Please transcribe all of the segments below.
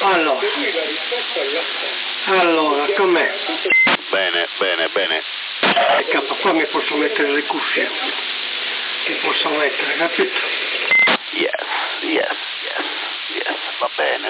Allora, com'è? Bene. Qua mi posso mettere le cuffie. Che posso mettere, capito? Yes. Va bene.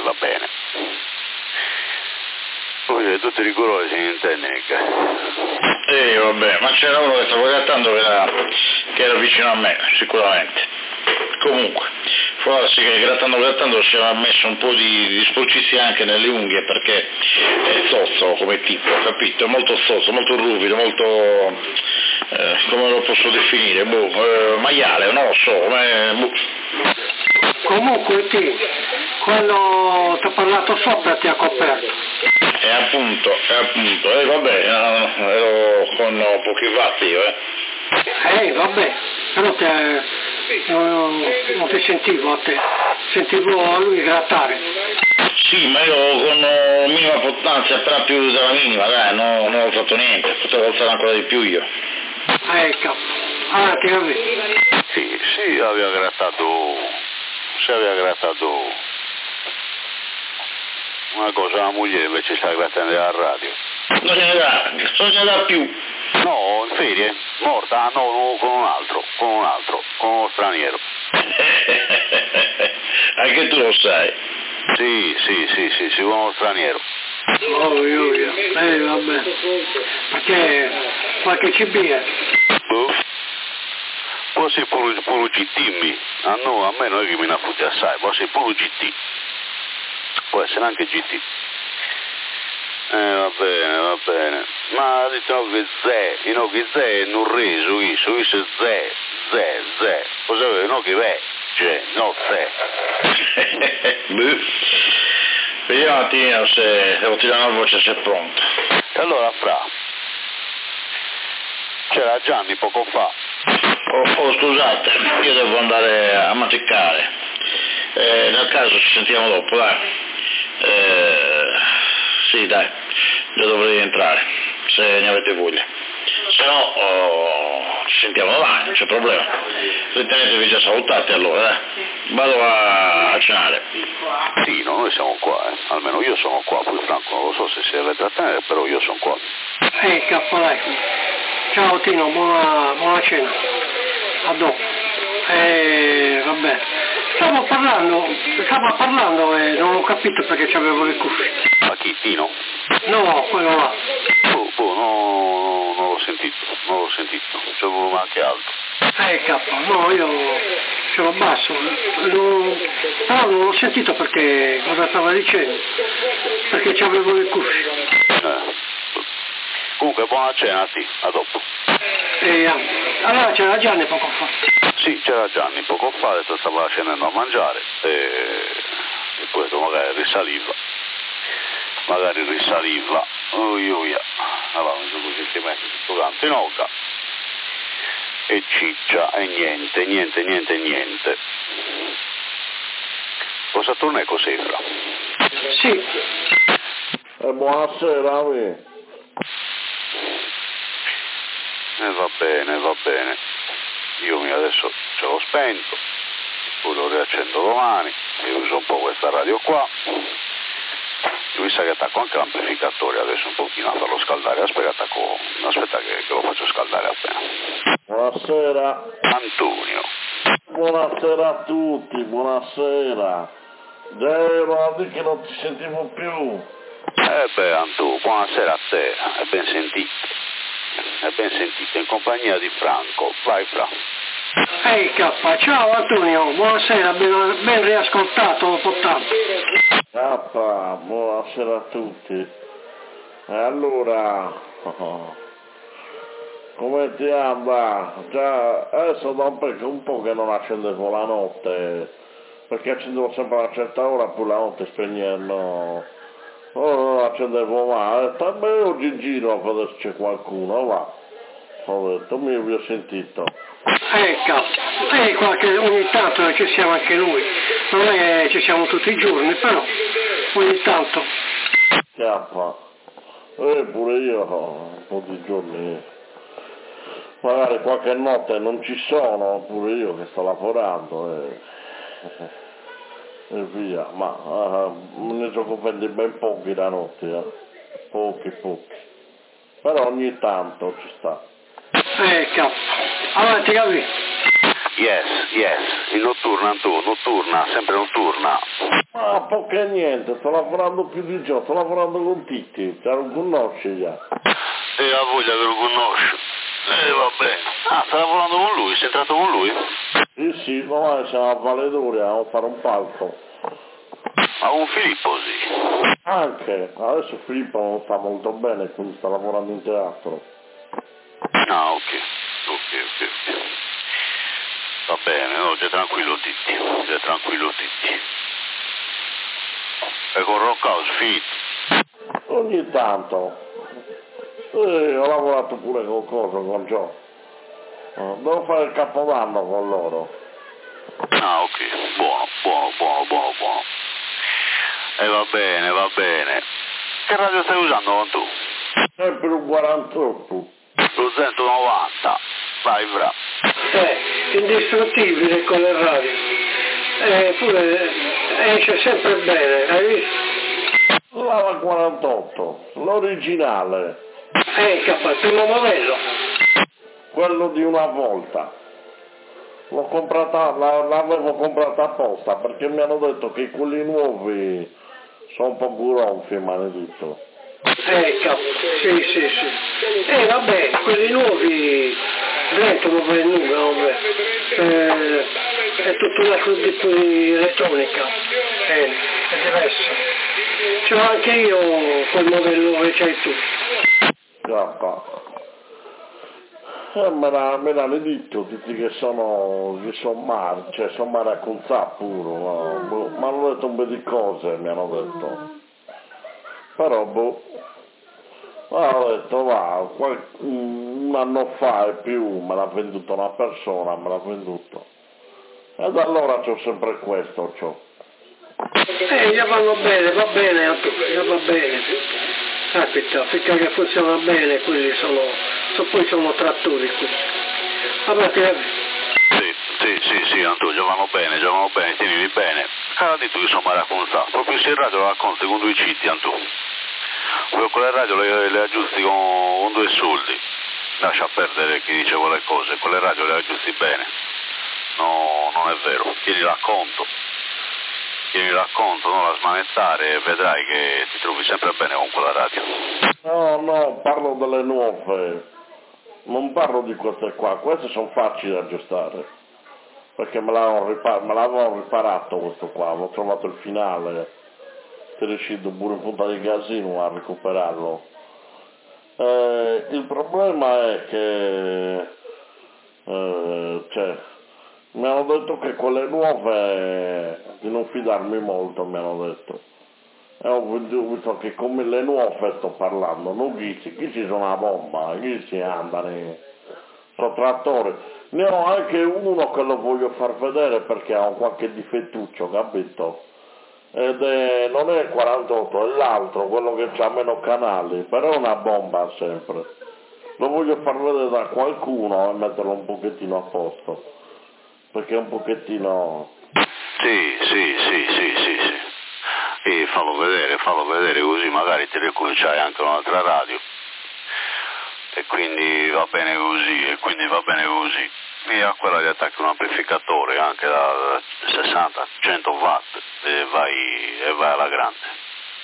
Voi tutti rigorosi, intendi, mica? Vabbè, ma c'era uno che stavo grattando che era vicino a me, sicuramente. Comunque, forse che grattando ci aveva messo un po' di sporcizia anche nelle unghie, perché è zozzo come tipo, capito? È molto zozzo, molto ruvido, molto, come lo posso definire, maiale, non lo so, Comunque quello ti ho parlato sopra ti ha coperto. E appunto, vabbè, ero con pochi watt io, Vabbè, però non ti sentivo a te, sentivo a lui grattare. Sì, ma io con minima potenza, però più della minima, dai, non ho fatto niente, potevo alzare ancora di più io. Ecco, avanti, vabbè. Sì, aveva grattato una cosa, la moglie invece sta grattando alla radio. Non ne dà più. No, in ferie, morta, no, con un altro, con uno straniero. Anche tu lo sai. Sì, con uno straniero. Vabbè. Perché qualche cibia? Poi sei pure GT, a me non è che mi ne fotte assai, poi sei pure GT. Può essere anche GT. Va bene. Ma ha detto che Zè non reso, isso Zè. Cosa vuoi? No che c'è, no Zè. Vediamo un attimo se devo tirare una voce se è pronto. E allora c'era Gianni poco fa. Scusate, io devo andare a maticare. Nel caso ci sentiamo dopo, dai. Sì, dai, io dovrei entrare, se ne avete voglia. Se no, ci sentiamo domani, non c'è problema. Ritenetevi già salutati allora, Vado a cenare. Sì, no, noi siamo qua, almeno io sono qua, poi Franco non lo so se si deve trattenere, però io sono qua. Cappolai. Ciao Tino, buona cena. A dopo. Vabbè. Stavo parlando e non ho capito perché c'avevo le cuffie. Ma chi, Tino? No, quello là. Non l'ho sentito, c'avevo anche altro. No, io sono basso, però non ho sentito perché cosa stava dicendo, perché c'avevo le cuffie. Comunque buona cena, sì, a dopo. Allora c'era Gianni poco fa. Sì, c'era Gianni poco fa, adesso stava scendendo a mangiare e poi magari risaliva. Allora mi sono così ti metti tutto canto in oca e ciccia e niente. Cosa torna così, Fra? Sì. Buonasera, Va bene. Io adesso ce l'ho spento, poi lo riaccendo domani, e uso un po' questa radio qua. Mi sa che attacco anche l'amplificatore adesso un pochino a farlo scaldare. Aspetta che lo faccio scaldare appena. Buonasera. Antonio. Buonasera a tutti, buonasera. Già che non ti sentivo più. Antu, buonasera a te, è ben sentito, in compagnia di Franco. Vai, Fra. Ciao Antonio, buonasera, ben riascoltato dopo tanto. Buonasera a tutti. E allora, come ti va? Già, adesso da un po' che non accendevo la notte, perché accendevo sempre a una certa ora, poi la notte spegnendo. Non accendevo mai, ho detto, oggi in giro a vedere se c'è qualcuno, va. Ho detto, vi ho sentito. Ogni tanto ci siamo anche noi, non è che ci siamo tutti i giorni, però ogni tanto. Pure io un po' di giorni, magari qualche notte non ci sono, pure io che sto lavorando e via, ma ne sono coperti ben pochi la notte, pochi. Però ogni tanto ci sta. Cazzo. Avanti, capi? Yes, in notturna, sempre notturna. Ma poco e niente, sto lavorando più di giorno, sto lavorando con Titti, te lo conosci già. E la voglia che lo conosco. Va bene. Ah, sta lavorando con lui, sei entrato con lui? Sì, domani siamo a Valedore, andiamo a fare un palco. Ma con Filippo, sì. Anche, adesso Filippo non sta molto bene, quindi sta lavorando in teatro. Ah, ok. Va bene, no, sei tranquillo Titti. E con Rock House, finito? Ogni tanto. Ho lavorato pure con Gio. Devo fare il capodanno con loro. Ah, ok, buono. E va bene. Che radio stai usando tu? Sempre un 48. Lo 190. Vai, bravo. Indistruttibile con le radio. Pure esce sempre bene, hai visto? La 48, l'originale. Il primo modello. Quello di una volta. L'avevo comprata apposta perché mi hanno detto che quelli nuovi sono un po' guronfi, maledetto. Sì. Vabbè, quelli nuovi diventano per il numero, è tutto un altro tipo di elettronica, è diverso. C'ho anche io quel modello che c'hai tu. Me l'hanno detto tutti che sono male, cioè sono male a conzà pure, mi hanno detto un po' di cose, mi hanno detto. Però ho detto un anno fa e più me l'ha venduto una persona, me l'ha venduto. E da allora c'ho sempre questo, Gli vanno bene, va bene, capita, finché che funziona bene, quelli poi sono trattori qui. Vabbè, Sì, Antonio, vanno bene, tienili bene. Cara di tu che sono mai raccontato, proprio se il radio lo racconti con 2 citti, Antonio. Poi con la radio le aggiusti con 2 soldi. Lascia perdere chi dice quelle cose, con le radio le aggiusti bene. No, non è vero, tieni racconto, non la smanettare e vedrai che ti trovi sempre bene con quella radio. No, parlo delle nuove, non parlo di queste qua, queste sono facili da aggiustare, perché me l'avevano riparato questo qua, avevo trovato il finale, sono riuscito pure in punta di casino a recuperarlo. Il problema è che mi hanno detto che con le nuove di non fidarmi molto, mi hanno detto. E ho visto che come le nuove sto parlando, non chi ci sono una bomba, chi si andano, sono trattori. Ne ho anche uno che lo voglio far vedere perché ha un qualche difettuccio, capito? Non è il 48, è l'altro, quello che ha meno canali, però è una bomba sempre. Lo voglio far vedere da qualcuno e metterlo un pochettino a posto, perché è un pochettino... Sì. E fallo vedere così magari ti ricominciai anche un'altra radio. E quindi va bene così. E a quella gli attacchi un amplificatore anche da 60-100 watt e vai alla grande.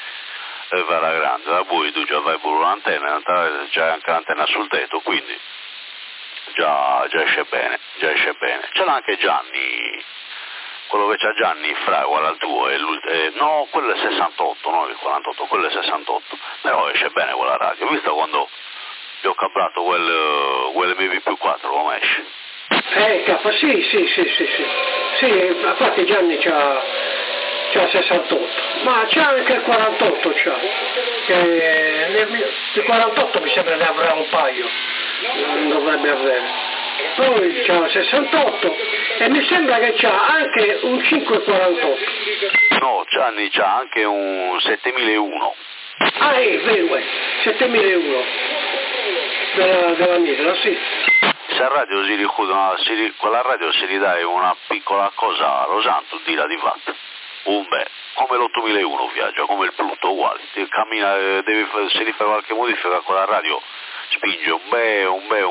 Da voi tu già vai pure un'antenna, c'hai anche l'antenna sul tetto, quindi già esce bene. Ce l'ha anche Gianni, quello che c'ha Gianni fra uguale al tuo, no, quello è 68, non il 48, quello è 68, però esce bene quella radio. Visto quando gli ho comprato quel BB+4 come esce? Sì, infatti Gianni c'ha 68, ma c'ha anche il 48, il 48 mi sembra ne avrà un paio, non dovrebbe avere. Poi c'ha 68 e mi sembra che c'ha anche un 548. No, Gianni c'ha anche un 7001. Ah, è vero, 7001 della Misera, sì. Se a radio quella radio si ridà una piccola cosa, lo santo dirà di fatto. come l'8001 viaggia, come il Pluto, uguale, cammina, se devi fare qualche modifica con la radio, spinge un bè.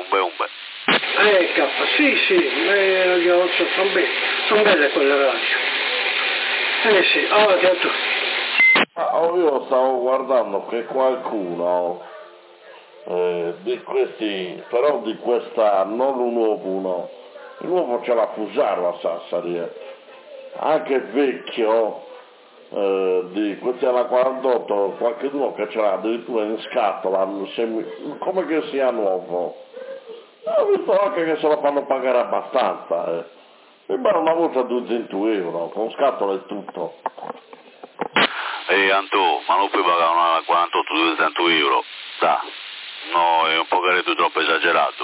Sì, sono belle quelle radio. Sì, certo. Io stavo guardando che qualcuno di questi, però di questa, non un nuovo, il nuovo c'è la Fusaro a Sassari, anche vecchio, di questi alla 48, qualcuno che ce l'ha addirittura in scatola, come che sia nuovo. Ho visto anche che se lo fanno pagare abbastanza, mi pare una volta a 200 euro, con scatola e tutto. Antò, ma non puoi pagare una 48-200 euro, da, no, è un po' troppo esagerato,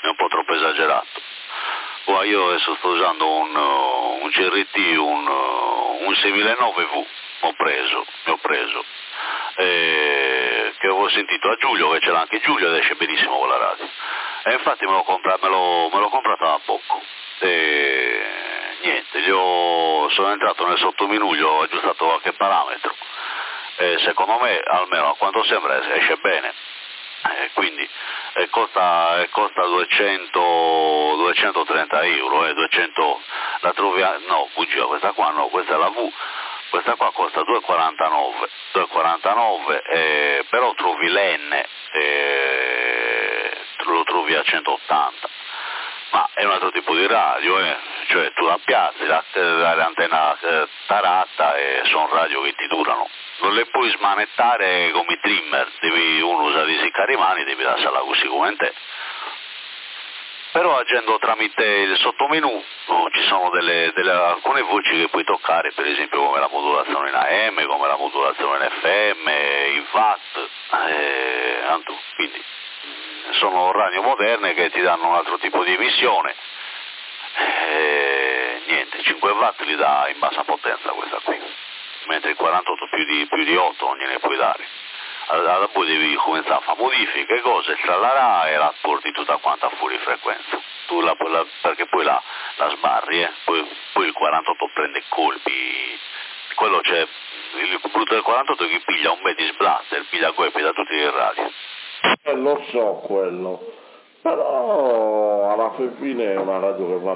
Guarda, io adesso sto usando un CRT, un 6009V, ho preso, che avevo sentito a Giulio, che ce l'ha anche Giulio ed esce benissimo con la radio, e infatti me l'ho comprato da poco, e niente, sono entrato nel sottomenuglio, ho aggiustato qualche parametro, e secondo me, almeno a quanto sembra, esce bene, quindi costa 230 euro, 200, la trovi, no, bugia, questa qua no, questa è la V, questa qua costa 2,49, però trovi l'N, lo trovi a 180, ma è un altro tipo di radio, cioè tu la piazzi, l'antenna tarata e sono radio che ti durano. Non le puoi smanettare come i trimmer, uno usa di siccare i mani, devi lasciarla così come te. Però agendo tramite il sottomenu ci sono alcune voci che puoi toccare, per esempio come la modulazione in AM, come la modulazione in FM, in VAT, quindi sono radio moderne che ti danno un altro tipo di emissione. Niente, 5 watt li dà in bassa potenza questa qui, mentre il 48 più di 8 non gliene puoi dare. Allora poi devi cominciare a fare modifiche, cose, tralala, e la porti tutta quanta fuori frequenza. Perché poi la sbarri, poi il 48 prende colpi. Quello c'è, il brutto del 48 che piglia un bel di sblatter, piglia colpi da tutti i radio. Lo so quello, però alla fine è una radio che va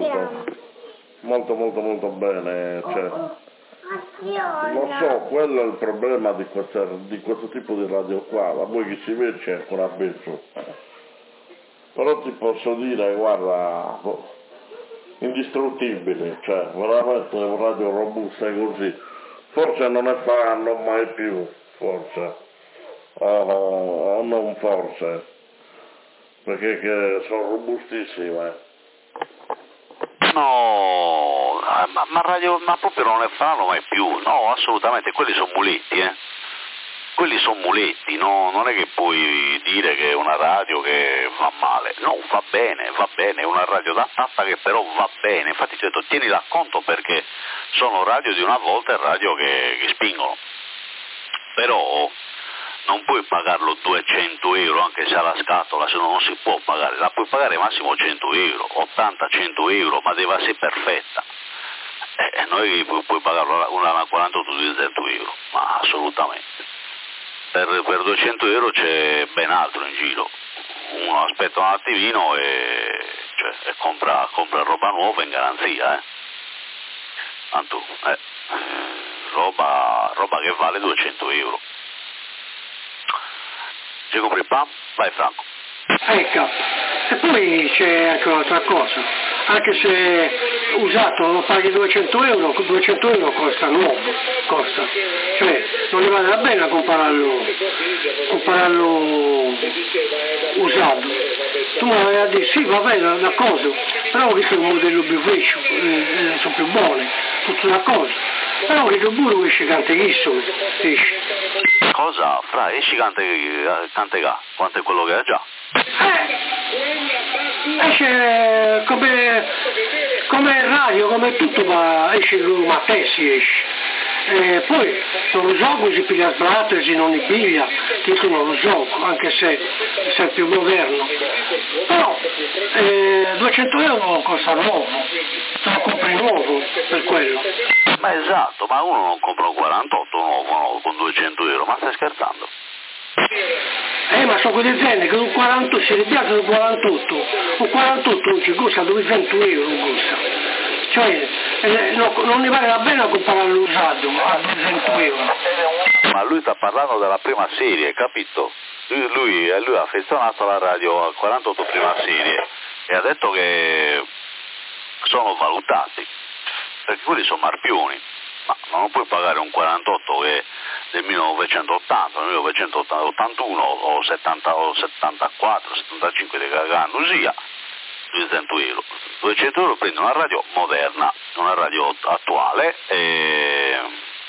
molto bene, cioè. Lo so, quello è il problema di questo tipo di radio qua, ma poi chi si vede c'è ancora peggio. Però ti posso dire, guarda, indistruttibile, cioè veramente un radio robusta e così. Forse non ne faranno mai più, forse, o non forse, perché sono robustissime. No, ma proprio non ne faranno mai più, no, assolutamente, quelli sono muletti, quelli sono muletti, no, non è che puoi dire che è una radio che va male, no, va bene, è una radio adattata che però va bene, infatti ti ho detto tienila a conto perché sono radio di una volta e radio che spingono, però non puoi pagarlo 200 euro anche se ha la scatola, se no non si può pagare, la puoi pagare massimo 100 euro, 80-100 euro, ma deve essere perfetta. Noi puoi pagarlo una 48-200 euro, ma assolutamente. Per 200 euro c'è ben altro in giro, uno aspetta un attimino e compra roba nuova in garanzia, tanto roba che vale 200 euro. Ci compri il PAM? Vai Franco. Ecco, e poi c'è anche un'altra cosa, anche se usato lo paghi 200 euro costa nuovo, cioè non ne vale la pena comprarlo usato. Tu mi vai a dire sì va bene d'accordo, però ho visto un modello più vecchio, sono più buone, tutto d'accordo, però vedo pure che esce canteghissimo, Cosa? Fra, esci cante quanto è quello che ha già? Esce come radio, come tutto, ma esce ma si esce. Poi non lo so se piglia sblatter, se non li piglia, questo non lo so, anche se è più moderno. Però 200 euro costa nuovo, te lo compri nuovo per quello. Ma esatto, ma uno non compra un 48 nuovo con 200 euro, ma stai scherzando? Ma sono quelle aziende che un 48 si ripiazzano un 48 non ci costa 200 euro, non costa. Cioè, non ne vale la pena comprare l'usato a 200 euro. Ma lui sta parlando della prima serie, capito? Lui è affezionato alla radio al 48 prima serie e ha detto che sono valutati, perché quelli sono marpioni, ma non puoi pagare un 48 che è del 1980, 1981 o 70 o 74, 75 di cagano sia 200 euro. 200 euro prendi una radio moderna, una radio attuale e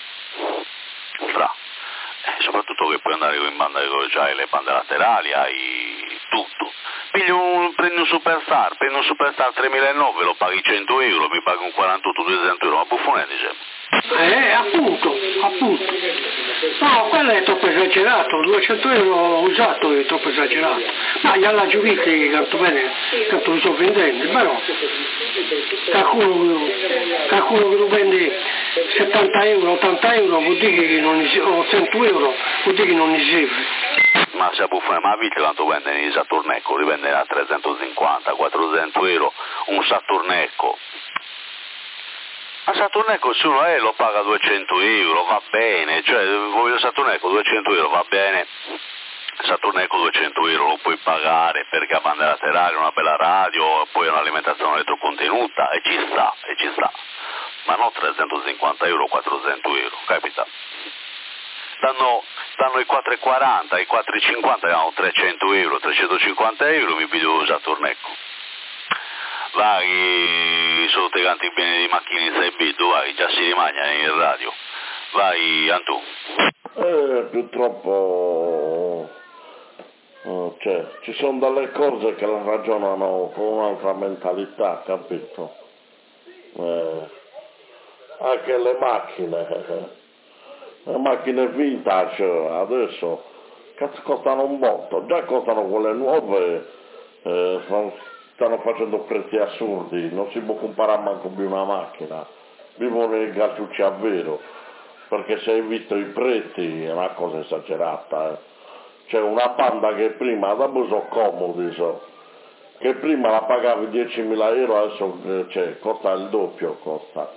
soprattutto che puoi andare in banda, c'hai le bande laterali, hai tutto. Prendi un Superstar 3009, lo paghi 100 euro, mi paghi un 48 200 euro, ma buffonetti sempre. Appunto. No, quello è troppo esagerato, 200 euro usato è troppo esagerato. Ma gli alla giudizi canto bene, canto lo sto vendendo, però qualcuno che lo vende 70 euro, 80 euro vuol dire che non o 100 euro vuol dire che non ne serve. Ma se buffone, ma vedi quanto vende in Saturnecco? Rivende a 350, 400 euro un Saturnecco. Ma Saturnecco se uno lo paga 200 euro, va bene, cioè voglio Saturnecco 200 euro, va bene, Saturnecco 200 euro lo puoi pagare perché ha banda laterale, una bella radio, poi un'alimentazione elettrocontenuta e ci sta, ma non 350 euro, 400 euro, capita? Danno i 4,40, i 4,50 danno 300 euro, 350 euro, mi piglio Saturnecco. Vai sotto i canti bene di macchine sei bido, vai, già si rimane in radio. Vai Antù. Purtroppo ci sono delle cose che la ragionano con un'altra mentalità, capito? Anche le macchine vintage adesso costano un botto, già costano quelle nuove, stanno facendo prezzi assurdi, non si può comprare manco più una macchina, vivono i gacciucci a vero, perché se hai visto i prezzi è una cosa esagerata. C'è una Panda che prima, dopo sono comodi, che prima la pagavi 10.000 euro, adesso costa il doppio, costa.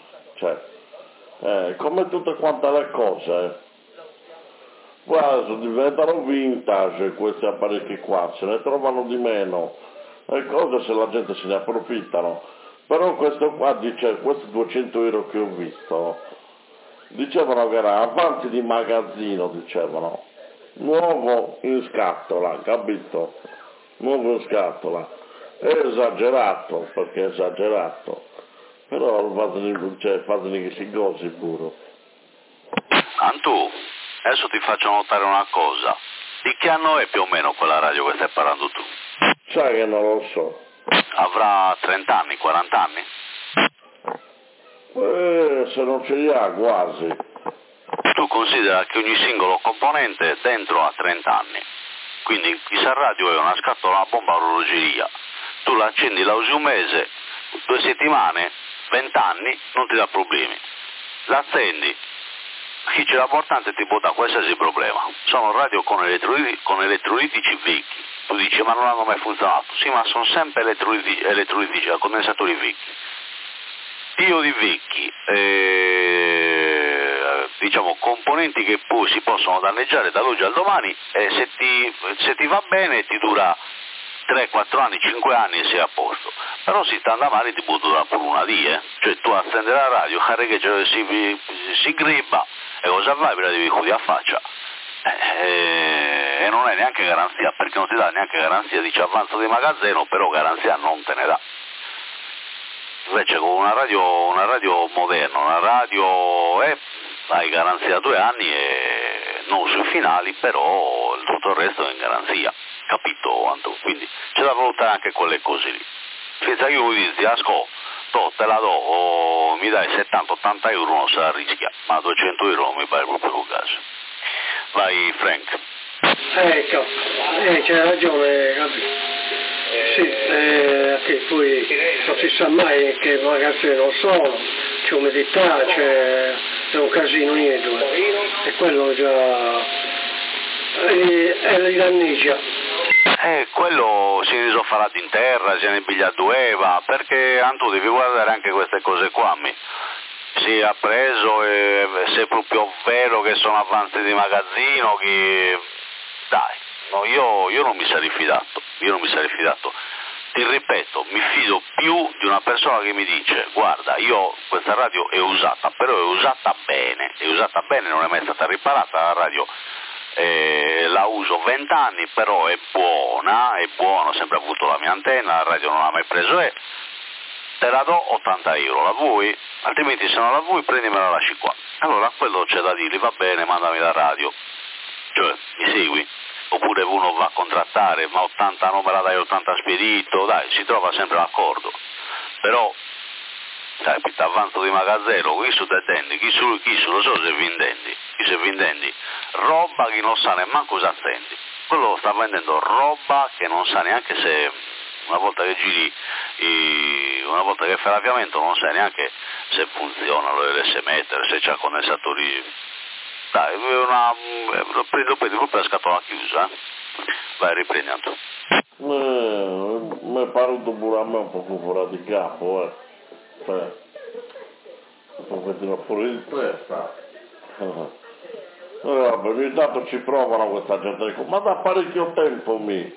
Come tutte quante le cose, quasi diventano vintage questi apparecchi qua, se ne trovano di meno, le cose se la gente se ne approfittano, però questo qua dice, questi 200 euro che ho visto, dicevano che era avanti di magazzino, dicevano, nuovo in scatola, capito? Nuovo in scatola, è esagerato, perché è esagerato. Però fatemi che si gosi pure. Antù, adesso ti faccio notare una cosa. Di che anno è più o meno quella radio che stai parlando tu? Sai che non lo so. Avrà 30 anni, 40 anni? Se non ce li ha quasi. Tu considera che ogni singolo componente dentro ha 30 anni. Quindi questa radio è una scatola, una bomba a orologeria. Tu la accendi, la usi un mese, 2 settimane, 20 anni, non ti dà problemi. L'accendi, chi ce l'ha portante ti può dare qualsiasi problema. Sono radio con elettrolitici vecchi. Tu dici ma non hanno mai funzionato. Sì, ma sono sempre elettrolitici, condensatori vecchi. Dio di vecchi, diciamo componenti che poi si possono danneggiare dall'oggi al domani e se ti va bene ti dura 3, 4 anni, 5 anni e sei a posto. Però si sta andando male ti può durare pure una di, Cioè tu accendi la radio, carica, si gribba e cosa fai? Me la devi chiudere a faccia. E non è neanche garanzia, perché non ti dà neanche garanzia, dice avanzo di magazzino, però garanzia non te ne dà. Invece con una radio moderna, una radio hai garanzia 2 anni e non sui finali, però tutto il resto è in garanzia, capito Anto? Quindi c'è da valutare anche quelle cose lì. Senza che io dici, te la do, mi dai 70-80 euro non se la rischia, ma 200 euro non mi pare proprio un caso. Vai Frank. Ecco, c'hai ragione, capito? Sì, che poi non si sa mai che ragazzi non sono, c'è umidità, c'è un casino niente, e quello già li danneggia. Quello si risolverà in terra, si ne bigliatueva, perché tu devi guardare anche queste cose qua. Si è preso e se è proprio vero che sono avanzi di magazzino, che dai, no, io non mi sarei fidato, ti ripeto, mi fido più di una persona che mi dice guarda, io questa radio è usata, però è usata bene, non è mai stata riparata la radio. La uso 20 anni, però è buona, ho sempre avuto la mia antenna, la radio non l'ha mai preso, te la do 80 euro, la vuoi? Altrimenti se non la vuoi prendimela e lasci qua. Allora quello c'è da dirgli, va bene, mandami la radio, cioè mi segui? Oppure uno va a contrattare, ma 80 non me la dai, 80 spedito, dai, si trova sempre l'accordo. Però sai, avanzo di magazzino, chi su te tendi, chi su lo so se vendendi roba che non sa nemmeno cosa stendi. Quello sta vendendo roba che non sa neanche se una volta che giri, una volta che fai l'avviamento non sai neanche se funzionano le RS-meter, se c'ha condensatori. Dai, lo prendi proprio la scatola chiusa, vai, riprendi Anto. Mi è paruto pure a me un po' fuori di capo, un pochettino fuori di testa. Vabbè, ogni tanto ci provano questa gente, ma da parecchio tempo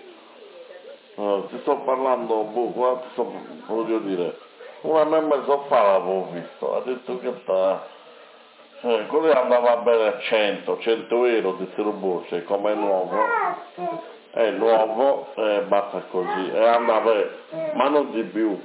ti sto parlando, voglio dire, un anno e mezzo fa l'avevo visto, ha detto che sta, quello andava bene a 100 euro, dissero borse, come è nuovo, basta così, e andava, ma non di più.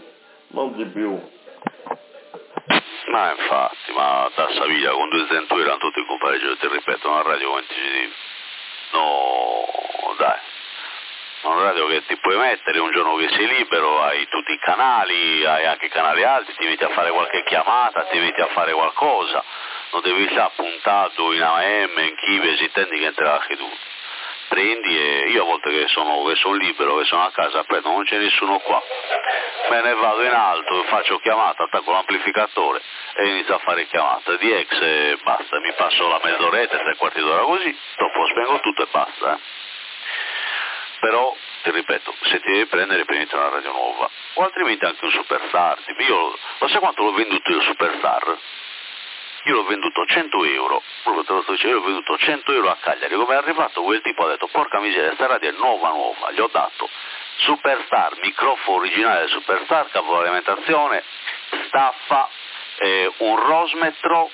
Ma infatti, ma da Saviglia con 200 euro tutti i compari, ti ripeto, una radio quanti ci dici? No, dai, una radio che ti puoi mettere un giorno che sei libero, hai tutti i canali, hai anche i canali alti, ti metti a fare qualche chiamata, ti metti a fare qualcosa, non devi stare puntato in AM, in chive, si intendi che entrerà anche tu. Prendi e io a volte che sono libero, che sono a casa, prendo, non c'è nessuno qua, me ne vado in alto, faccio chiamata, attacco l'amplificatore e inizio a fare chiamata di ex e basta, mi passo la mezz'oretta, 3/4 d'ora così, dopo spengo tutto e basta. Però, ti ripeto, se ti devi prendere prenditi una radio nuova, o altrimenti anche un Superstar. Io, lo sai quanto l'ho venduto io Superstar? Io l'ho venduto 100 euro, proprio te lo sto dicendo, io l'ho venduto 100 euro a Cagliari. Come è arrivato quel tipo ha detto porca miseria, sta radio è nuova, gli ho dato Superstar, microfono originale Superstar, capo alimentazione, staffa, un rosmetro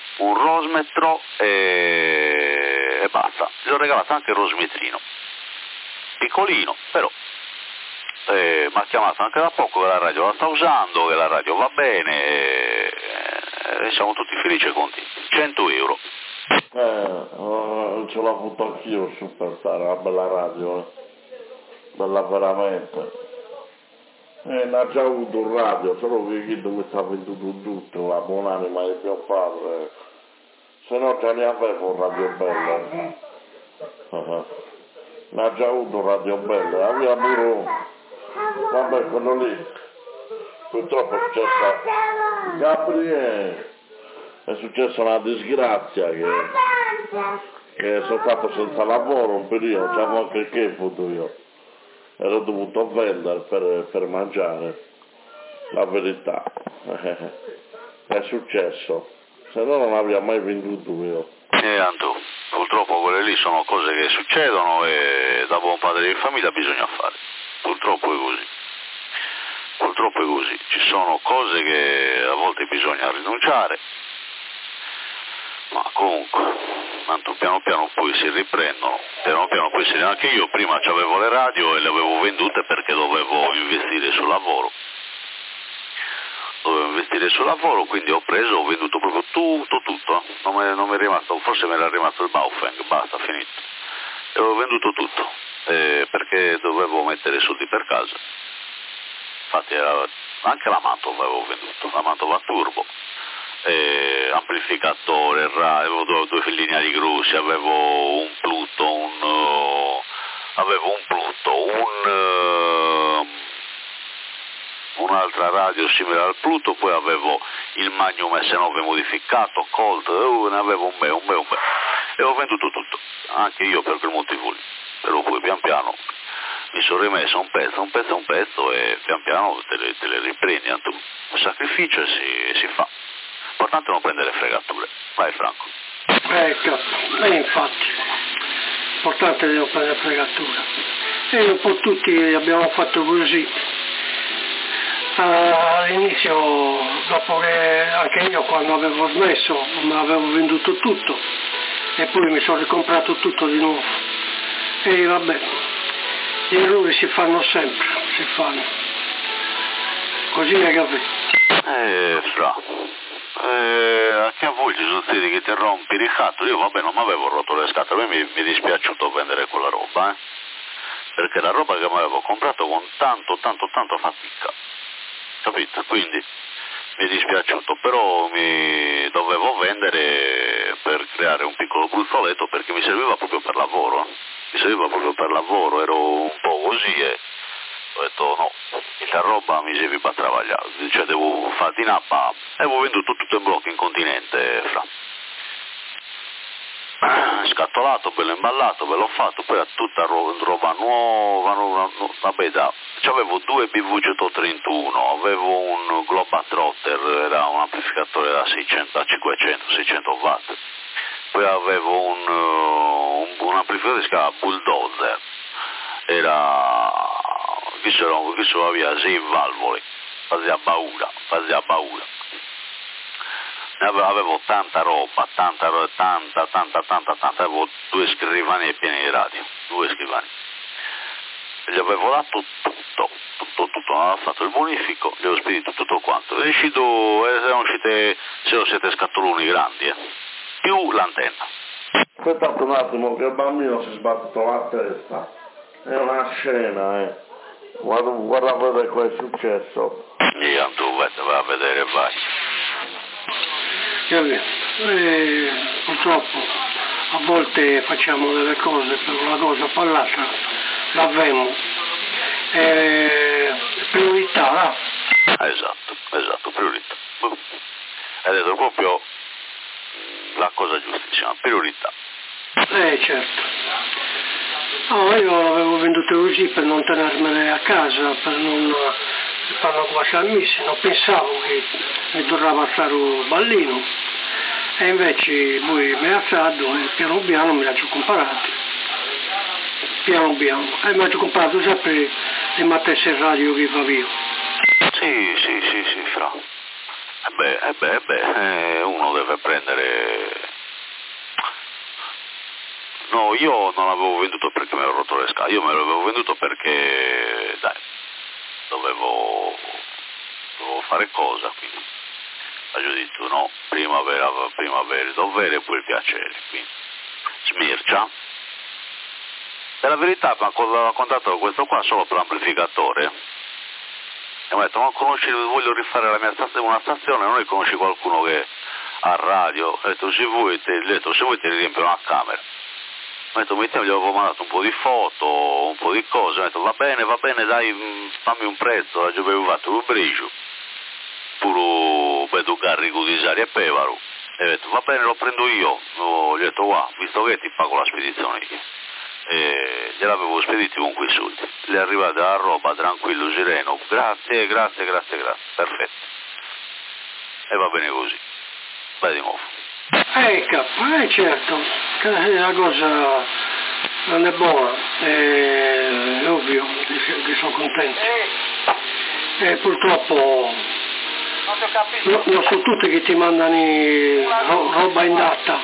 e basta. Gli ho regalato anche il rosmetrino, piccolino, però mi ha chiamato anche da poco che la radio la sta usando, che la radio va bene e siamo tutti felici e contenti. 100 euro. Ce l'ho avuto anch'io Superstar, una bella radio, bella veramente. Ha già avuto un radio, solo che chi dove sta venduto tutto, la buonanima di mio padre, se no già ne avevo un radio bello. Ne ha già avuto un radio bello, aveva pure un, vabbè quello lì, purtroppo è successa, Gabriele, è successa una disgrazia che sono stato senza lavoro un periodo, non c'avevo anche che foto io. Ero dovuto vendere per mangiare, la verità, è successo, se no non avrei mai venduto io. Anto, purtroppo quelle lì sono cose che succedono e da buon padre di famiglia bisogna fare, purtroppo è così, ci sono cose che a volte bisogna rinunciare, ma comunque, tanto piano piano poi si riprendono, anche io prima avevo le radio e le avevo vendute perché dovevo investire sul lavoro, quindi ho venduto proprio tutto, non mi è rimasto, forse mi era rimasto il Baufeng, basta, finito, e ho venduto tutto, perché dovevo mettere soldi per casa, infatti anche la Mantova avevo venduto, la Mantova Turbo, amplificatore, avevo due lineari grossi, avevo un Pluto, una un'altra radio simile al Pluto, poi avevo il Magnum S9 modificato, Colt, ne avevo un bel. E ho venduto tutto, anche io per quel motivo lì. Però poi pian piano mi sono rimesso un pezzo e pian piano te le riprendi, il sacrificio si fa. L'importante è non prendere fregature. Vai Franco. Infatti, l'importante è non prendere fregature. E un po' tutti abbiamo fatto così. All'inizio, dopo che anche io quando avevo smesso mi avevo venduto tutto e poi mi sono ricomprato tutto di nuovo. E vabbè, gli errori si fanno sempre, così è che anche a voi ci succede che ti rompi il scatole. Io vabbè non mi avevo rotto le scatole, a me mi è dispiaciuto vendere quella roba, perché la roba che mi avevo comprato con tanto fatica, capito? Quindi mi è dispiaciuto, però mi dovevo vendere per creare un piccolo bruzzoletto, perché mi serviva proprio per lavoro, ero un po' così e ho detto no, la roba mi serve per lavorare, cioè devo fare di nappa, e avevo venduto tutto in blocco in continente, scattolato, bello imballato, ve l'ho fatto, poi a tutta roba nuova, vabbè avevo 2 BV 131, avevo un Globetrotter, era un amplificatore da 500-600 watt, poi avevo un amplificatore che si chiama Bulldozer, che sono via 6 valvole, fazia paura. Avevo tanta roba, avevo 2 scrivanie piene di radio, 2 scrivanie. Gli avevo dato tutto, avevo fatto il bonifico, gli avevo spedito tutto quanto. Erano uscite 6 o 7 scatoloni grandi, più l'antenna. Aspettate un attimo che il bambino si è sbattuto la testa, è una scena, guarda a vedere cosa è successo. Io tu vai a vedere, vai. Purtroppo a volte facciamo delle cose per una cosa o per l'altra, l'avvemo. Priorità, là. Esatto, priorità. Hai detto proprio la cosa giustissima, priorità. Certo. No, io l'avevo venduto così per non tenermene a casa, per non farlo guasarmi, non pensavo che mi tornava a fare un ballino. E invece poi mi ha alzato e piano piano me l'ho comprato. E mi ha comprato sempre le matesse radio che va via. Sì, fra. Uno deve prendere. No, io non l'avevo venduto perché mi ero rotto le scatole, io me l'avevo venduto perché, dovevo fare cosa, quindi ho detto no, prima avere il dovere e poi il piacere, quindi smircia. Per la verità mi ha contattato questo qua solo per l'amplificatore, e mi ha detto ma voglio rifare la mia stazione, una stazione, non ne conosci qualcuno che ha radio? Ho detto se vuoi ti riempio una camera. Mi ha detto gli avevo mandato un po' di foto, un po' di cose, mi ha detto va bene dai, fammi un prezzo, avevo fatto un brigio, pure vedo carico di Sari e Pevaro, e ho detto va bene lo prendo io, gli ho detto guarda, visto che ti pago la spedizione io, e gliel'avevo spedito con quei soldi, le è arrivata la roba tranquillo, sereno, grazie, perfetto, e va bene così, vai di nuovo. Certo, la cosa non è buona, è ovvio che sono contenti. E purtroppo non sono tutti che ti mandano roba in data.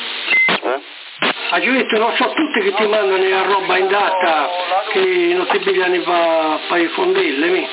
Hai detto non sono tutti che ti mandano la roba in data, che non ti pigliano per i fondelli,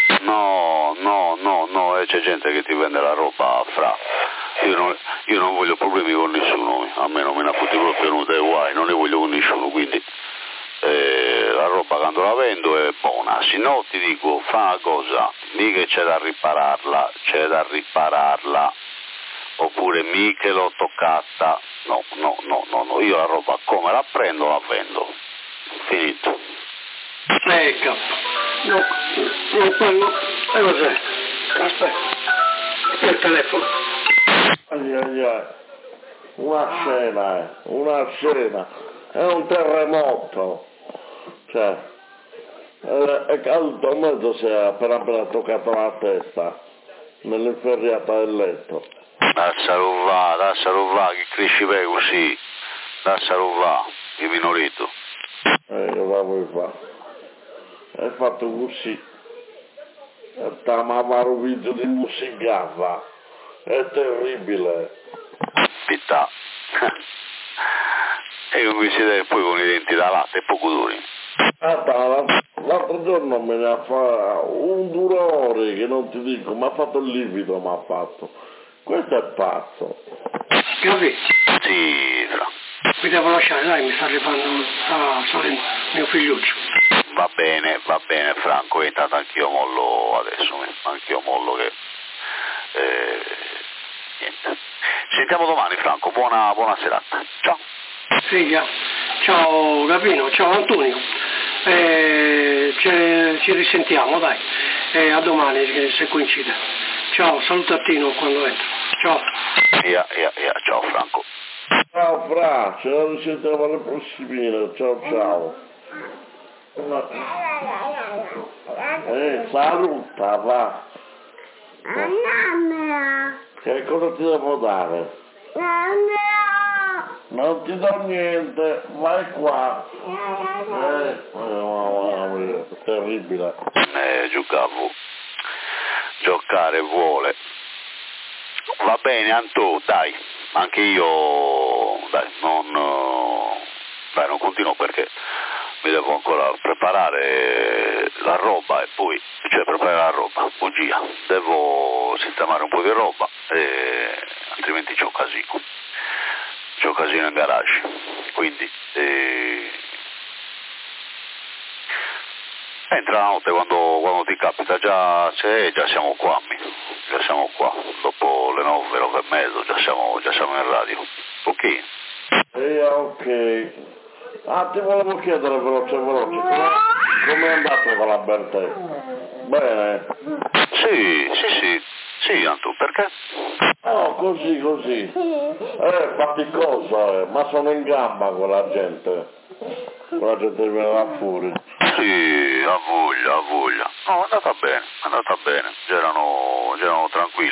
No, c'è gente che ti vende la roba fra. Io non voglio problemi con nessuno, a me non me ne ha fottuto proprio venuta e guai, non ne voglio con nessuno, quindi la roba quando la vendo è buona, se no ti dico fa una cosa, mica c'è da ripararla, oppure mica l'ho toccata, no, io la roba come la prendo la vendo, finito. E cos'è? Aspetta. Il telefono. Ai ai ai. Una scena. È un terremoto. Cioè, è caduto a mezzo, si è appena toccato la testa, nell'inferriata del letto. Lascialo va, che cresci bene così. Lascialo va, che minorito. Cosa vuoi fare? È fatto così. Stiamo un video di musicava. È terribile. Pittà. E come si deve poi con i denti da latte e poco duri. L'altro giorno me ne ha fatto un durore che non ti dico, mi ha fatto il livido, mi ha fatto. Questo è pazzo. Capì? Sì, Fra. Mi devo lasciare, dai, mi sta arrivando, sta salendo mio figliuccio. Va bene, Franco, intanto anch'io mollo adesso, anch'io mollo che... niente. Sentiamo domani, Franco, buona serata. Ciao. Sì, ciao Gabino, ciao Antonio. Ci risentiamo, dai. A domani se coincide. Ciao, saluta a Tino quando entro. Ciao. Ciao Franco. Ciao Fra, ce la risentiamo alle prossime. Ciao. Saluta, va. Che cosa ti devo dare? Non ti do niente, vai qua. Terribile. Giocare vuole. Va bene Antò, dai, anche io, dai, non continuo perché mi devo ancora preparare la roba e poi, cioè preparare la roba, bugia, devo sistemare un po' di roba altrimenti c'ho casino in garage, quindi entra la notte quando ti capita, già siamo qua, dopo le 9 e mezzo, già siamo in radio, ok? Ok. Ti volevo chiedere veloce, come è andato con la Bertè? Bene? Sì, Antu, perché? No, così. Faticoso, ma sono in gamba con la gente viene là fuori. Sì, ha voglia. No, è andata bene, c'erano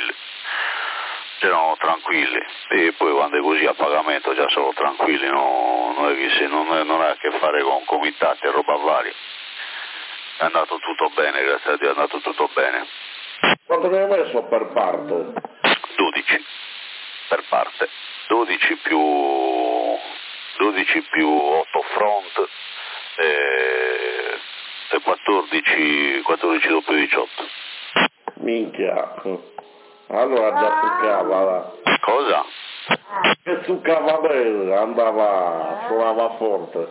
tranquilli, e poi quando è così a pagamento già sono tranquilli, non è a che fare con comitati e roba varia. È andato tutto bene, grazie a Dio, è andato tutto bene. Quanto ne hai messo per parte? 12 per parte, 12 più 8 front e 14 doppio 18. Minchia. Allora già succava. Cosa? Che succava bene, suonava forte.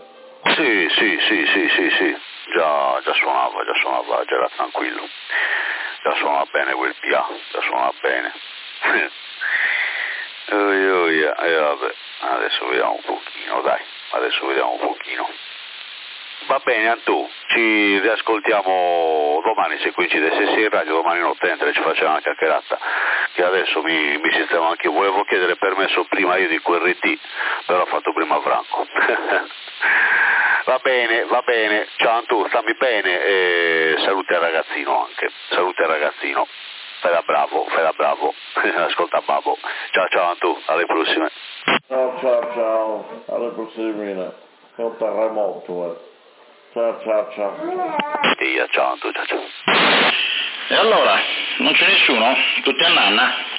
Sì, già suonava, già era tranquillo, già suonava bene quel PA, già suonava bene. Vabbè, adesso vediamo un pochino. Va bene Antù, ci riascoltiamo domani se coincide, se sei in radio domani notte entra e ci facciamo una chiacchierata, che adesso mi sistemo anche io, volevo chiedere permesso prima io di QRT, però ho fatto prima Franco. Va bene, ciao Antù, stammi bene e saluti al ragazzino anche, fai da bravo, ascolta Babbo, ciao Antù, alle prossime. Ciao, alle prossime, è un terremoto. Ciao. Ciao Antù, ciao. E allora, non c'è nessuno? Tutti a nanna?